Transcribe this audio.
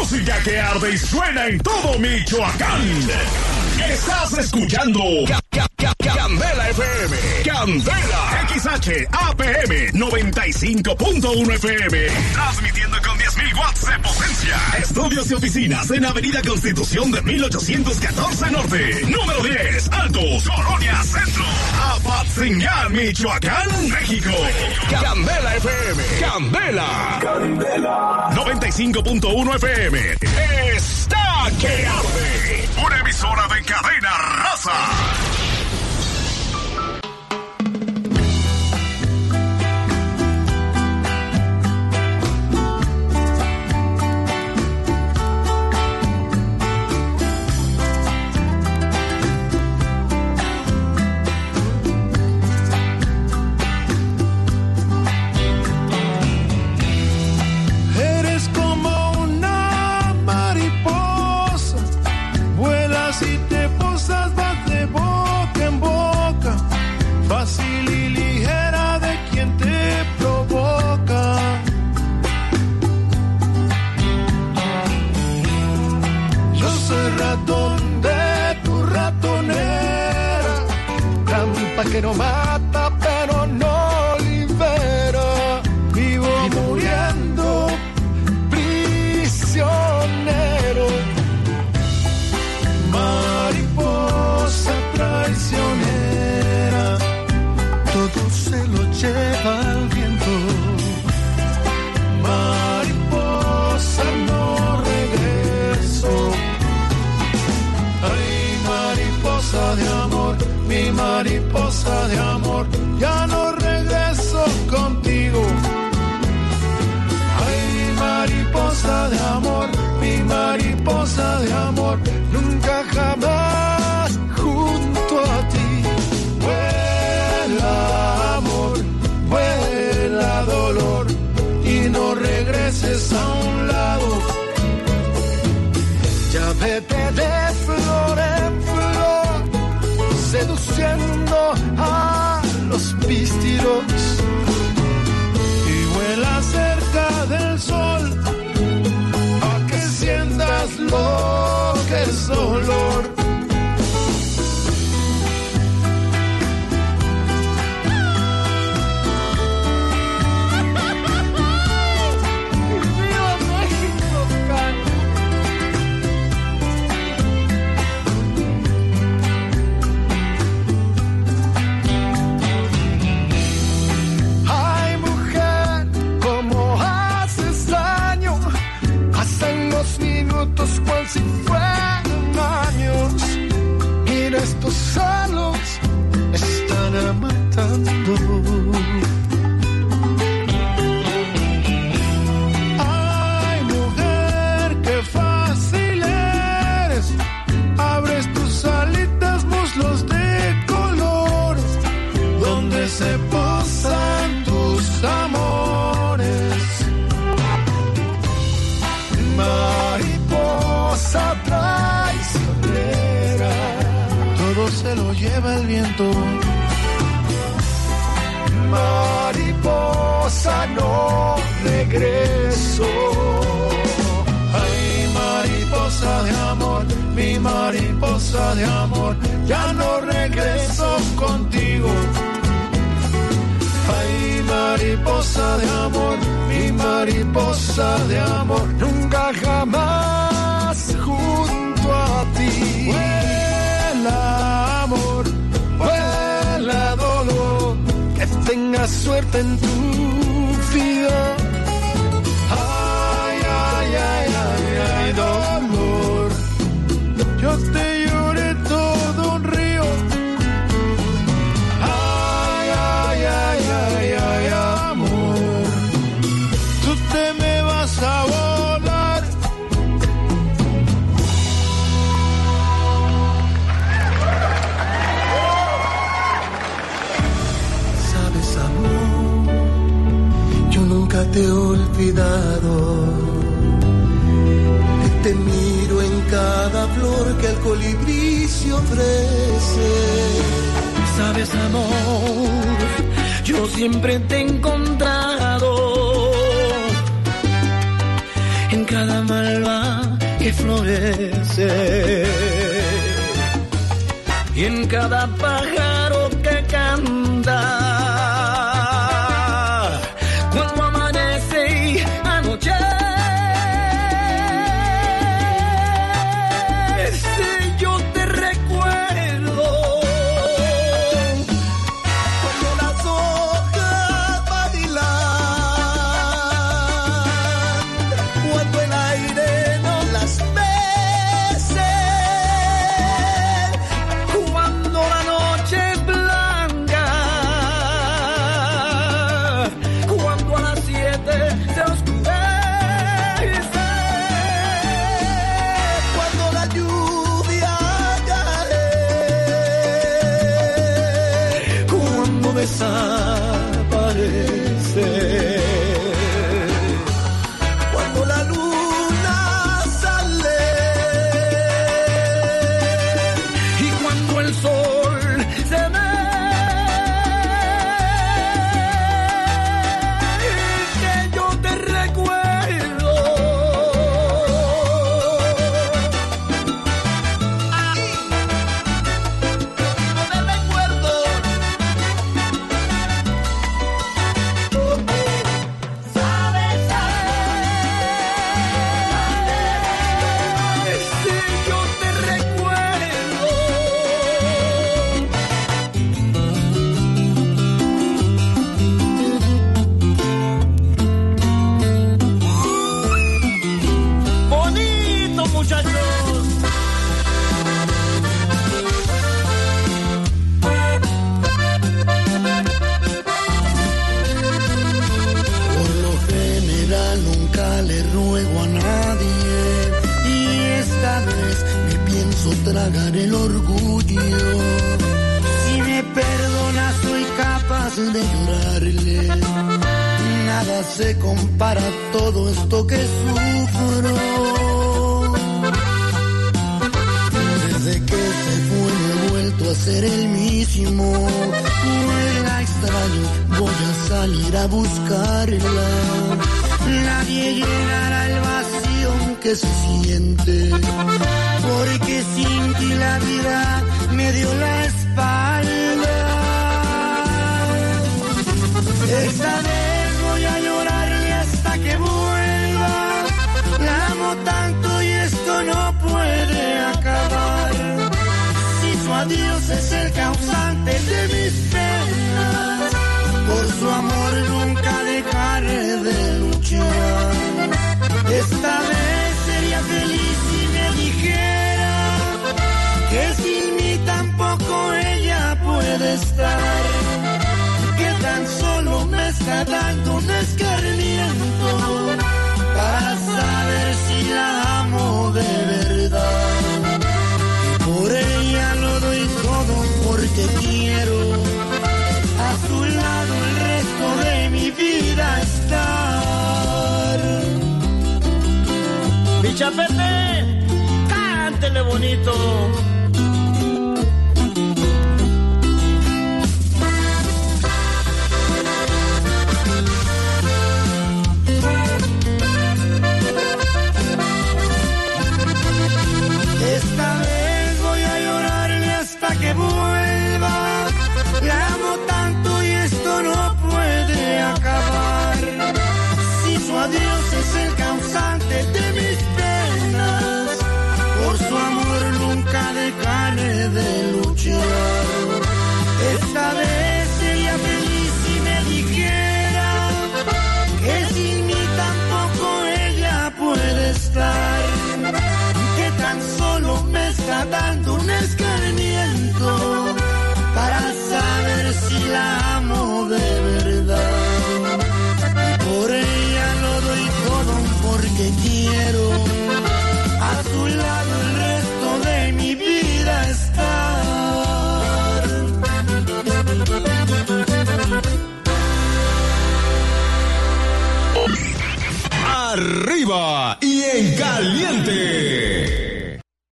música que arde y suena en todo Michoacán. Estás escuchando Candela FM. Candela. XH APM 95.1 FM. Transmitiendo con 10.000 watts de potencia. Estudios y oficinas en Avenida Constitución de 1814 Norte. Número 10, Altos, Colonia Centro. Apatzingán, Michoacán, México. Candela FM. Candela. Candela. 95.1 FM. Está que arde. Una emisora de cadena raza. Que no mata, pero no libera. Vivo muriendo, prisionero. Mariposa traicionera. Todo se lo lleva el viento. Mariposa, no regreso. Ay, mariposa de amor. Mi mariposa de amor, ya no regreso contigo. Ay, mariposa de amor, mi mariposa de amor, nunca jamás junto a ti. Vuela amor, vuela dolor, y no regreses a un lado. Ya vete de flor en flor, seduciendo a los pístiros, y vuela cerca del sol, a que sientas lo que es dolor. Cual si fueran años, y estos celos están matando. Ay, mujer, qué fácil eres. Abres tus alitas, muslos de colores, donde se posan tus amores. Mariposa traicionera, todo se lo lleva el viento. Mariposa, no regreso. Ay, mariposa de amor, mi mariposa de amor, ya no regreso contigo. Ay, mariposa de amor, mi mariposa de amor, nunca jamás junto a ti. Vuela amor, vuela dolor, que tengas suerte en tu vida. Ay, ay, ay, ay, ay, dolor, yo te lloré todo un río. Ay, ay, ay, ay, ay, amor, tú te me vas a volar. Sabes, amor, yo nunca te he olvidado. Te miro en cada flor que el colibrí se ofrece. Sabes, amor, yo siempre te he encontrado en cada malvado florece. Y en cada pájaro que canta, cuando amanece y anochece, yo te recuerdo. Cuando las hojas bailan, cuando el aire no las mece, cuando la noche es blanca, cuando a las 7 se oscurece, cuando la lluvia cae, cuando desaparece, cuando la luna sale y cuando el sol se ve, que yo te recuerdo. Ahí, no te recuerdo. Si yo te recuerdo. Bonito, muchachos. Por lo general nunca le ruego a nadie y esta vez me pienso tragar el orgullo. Si me perdona soy capaz de llorarle. Nada se compara a todo esto que sufro. Desde que se fue no he vuelto a ser el mismo. La extraño, voy a salir a buscarla. Nadie llenará el vacío que se siente, porque sin ti la vida me dio la espalda. Esta vez voy a llorarle hasta que vuelva. La amo tanto y esto no puede acabar. Si su adiós es el causante de mis penas, por su amor nunca dejaré de luchar. Esta vez sería feliz si me dijera que sin mí tampoco ella puede estar, que tan solo me está dando un escarmiento para saber si la amo de verdad. Por ella lo doy todo porque quiero a su lado el resto de mi vida estar. Mi chapete, cántele bonito. Esta vez voy a llorarle hasta que vuelva. La amo tanto y esto no puede acabar. Si su adiós es el causante de mis penas, por su amor nunca dejaré de luchar. Esta vez sería feliz si me dijera que sin mí tampoco ella puede estar, que tan solo me está dando un escarmiento para saber si la amo de verdad. Por ella lo doy todo porque quiero a su lado el resto de mi vida estar. Arriba y en caliente.